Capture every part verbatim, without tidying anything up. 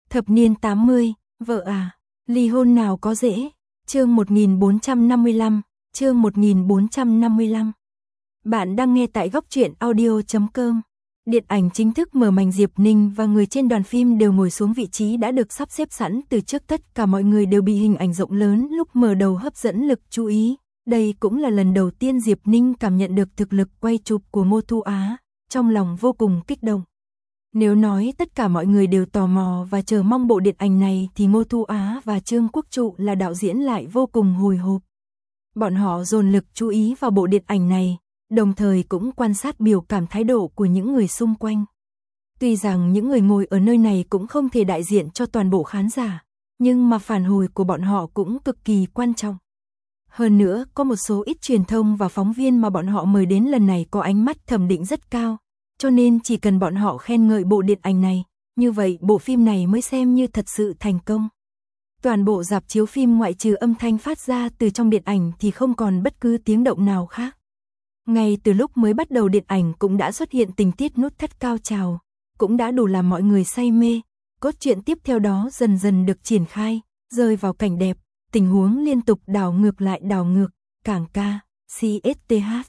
Thập niên tám mươi, vợ à, ly hôn nào có dễ. Chương một nghìn bốn trăm năm mươi lăm, chương một nghìn bốn trăm năm mươi lăm. Bạn đang nghe tại góc truyện audio chấm com. Điện ảnh chính thức mở màn, Diệp Ninh và người trên đoàn phim đều ngồi xuống vị trí đã được sắp xếp sẵn từ trước, tất cả mọi người đều bị hình ảnh rộng lớn lúc mở đầu hấp dẫn lực chú ý. Đây cũng là lần đầu tiên Diệp Ninh cảm nhận được thực lực quay chụp của Ngô Thu Á, trong lòng vô cùng kích động. Nếu nói tất cả mọi người đều tò mò và chờ mong bộ điện ảnh này thì Ngô Thu Á và Trương Quốc Trụ là đạo diễn lại vô cùng hồi hộp. Bọn họ dồn lực chú ý vào bộ điện ảnh này, đồng thời cũng quan sát biểu cảm thái độ của những người xung quanh. Tuy rằng những người ngồi ở nơi này cũng không thể đại diện cho toàn bộ khán giả, nhưng mà phản hồi của bọn họ cũng cực kỳ quan trọng. Hơn nữa, có một số ít truyền thông và phóng viên mà bọn họ mời đến lần này có ánh mắt thẩm định rất cao, cho nên chỉ cần bọn họ khen ngợi bộ điện ảnh này, như vậy bộ phim này mới xem như thật sự thành công. Toàn bộ rạp chiếu phim ngoại trừ âm thanh phát ra từ trong điện ảnh thì không còn bất cứ tiếng động nào khác. Ngay từ lúc mới bắt đầu điện ảnh cũng đã xuất hiện tình tiết nút thắt cao trào, cũng đã đủ làm mọi người say mê. Cốt truyện tiếp theo đó dần dần được triển khai, rơi vào cảnh đẹp, tình huống liên tục đảo ngược lại đảo ngược, cảng ca, xê ét tê hát.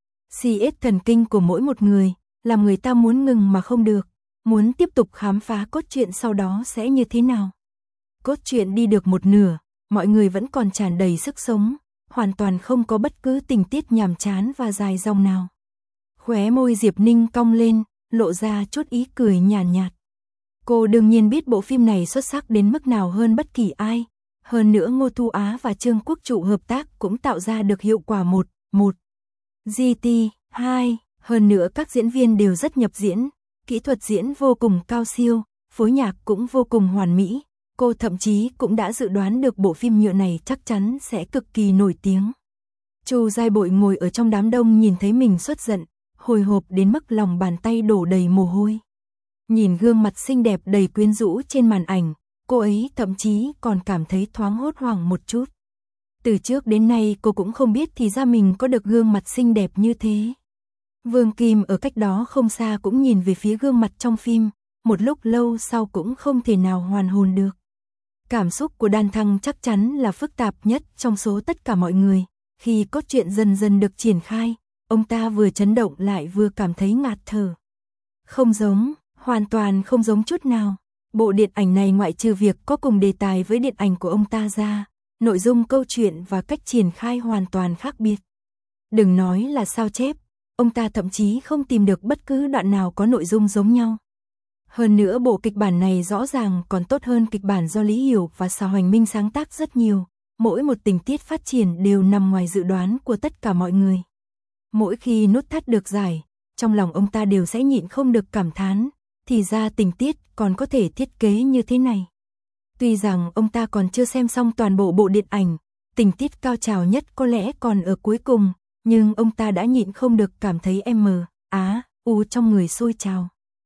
xê ét thần kinh của mỗi một người, làm người ta muốn ngừng mà không được, muốn tiếp tục khám phá cốt truyện sau đó sẽ như thế nào. Cốt truyện đi được một nửa, mọi người vẫn còn tràn đầy sức sống, hoàn toàn không có bất cứ tình tiết nhàm chán và dài dòng nào. Khóe môi Diệp Ninh cong lên, lộ ra chút ý cười nhàn nhạt, nhạt. Cô đương nhiên biết bộ phim này xuất sắc đến mức nào hơn bất kỳ ai. Hơn nữa Ngô Thu Á và Trương Quốc Trụ hợp tác cũng tạo ra được hiệu quả một, một. giê tê, hai. Hơn nữa các diễn viên đều rất nhập diễn, kỹ thuật diễn vô cùng cao siêu, phối nhạc cũng vô cùng hoàn mỹ. Cô thậm chí cũng đã dự đoán được bộ phim nhựa này chắc chắn sẽ cực kỳ nổi tiếng. Chu Giai Bội ngồi ở trong đám đông nhìn thấy mình xuất giận, hồi hộp đến mức lòng bàn tay đổ đầy mồ hôi. Nhìn gương mặt xinh đẹp đầy quyến rũ trên màn ảnh, cô ấy thậm chí còn cảm thấy thoáng hốt hoảng một chút. Từ trước đến nay cô cũng không biết thì ra mình có được gương mặt xinh đẹp như thế. Vương Kim ở cách đó không xa cũng nhìn về phía gương mặt trong phim, một lúc lâu sau cũng không thể nào hoàn hồn được. Cảm xúc của Đan Thăng chắc chắn là phức tạp nhất trong số tất cả mọi người. Khi cốt truyện dần dần được triển khai, ông ta vừa chấn động lại vừa cảm thấy ngạt thở. Không giống, hoàn toàn không giống chút nào. Bộ điện ảnh này ngoại trừ việc có cùng đề tài với điện ảnh của ông ta ra, nội dung câu chuyện và cách triển khai hoàn toàn khác biệt. Đừng nói là sao chép, ông ta thậm chí không tìm được bất cứ đoạn nào có nội dung giống nhau. Hơn nữa bộ kịch bản này rõ ràng còn tốt hơn kịch bản do Lý Hiểu và Sào Hoành Minh sáng tác rất nhiều. Mỗi một tình tiết phát triển đều nằm ngoài dự đoán của tất cả mọi người. Mỗi khi nút thắt được giải, trong lòng ông ta đều sẽ nhịn không được cảm thán, thì ra tình tiết còn có thể thiết kế như thế này. Tuy rằng ông ta còn chưa xem xong toàn bộ bộ điện ảnh, tình tiết cao trào nhất có lẽ còn ở cuối cùng, nhưng ông ta đã nhịn không được cảm thấy em mờ, á, u trong người sôi trào.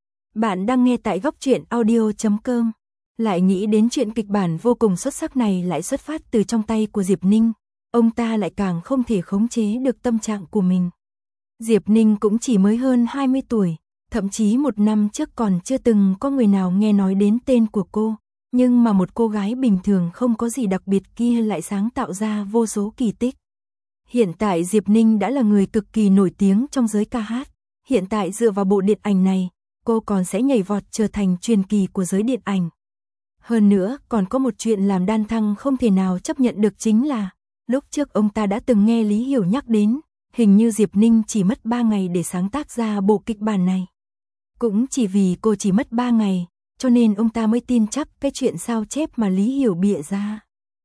Bạn đang nghe tại góc truyện audio chấm com. Lại nghĩ đến chuyện kịch bản vô cùng xuất sắc này lại xuất phát từ trong tay của Diệp Ninh, ông ta lại càng không thể khống chế được tâm trạng của mình. Diệp Ninh cũng chỉ mới hơn hai mươi tuổi, thậm chí một năm trước còn chưa từng có người nào nghe nói đến tên của cô, nhưng mà một cô gái bình thường không có gì đặc biệt kia lại sáng tạo ra vô số kỳ tích. Hiện tại Diệp Ninh đã là người cực kỳ nổi tiếng trong giới ca hát, hiện tại dựa vào bộ điện ảnh này, cô còn sẽ nhảy vọt trở thành truyền kỳ của giới điện ảnh. Hơn nữa, còn có một chuyện làm Đan Thăng không thể nào chấp nhận được chính là, lúc trước ông ta đã từng nghe Lý Hiểu nhắc đến, hình như Diệp Ninh chỉ mất ba ngày để sáng tác ra bộ kịch bản này. Cũng chỉ vì cô chỉ mất ba ngày, cho nên ông ta mới tin chắc cái chuyện sao chép mà Lý Hiểu bịa ra.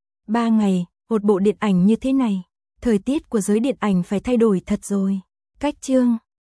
ba ngày, một bộ điện ảnh như thế này, thời tiết của giới điện ảnh phải thay đổi thật rồi. Cách chương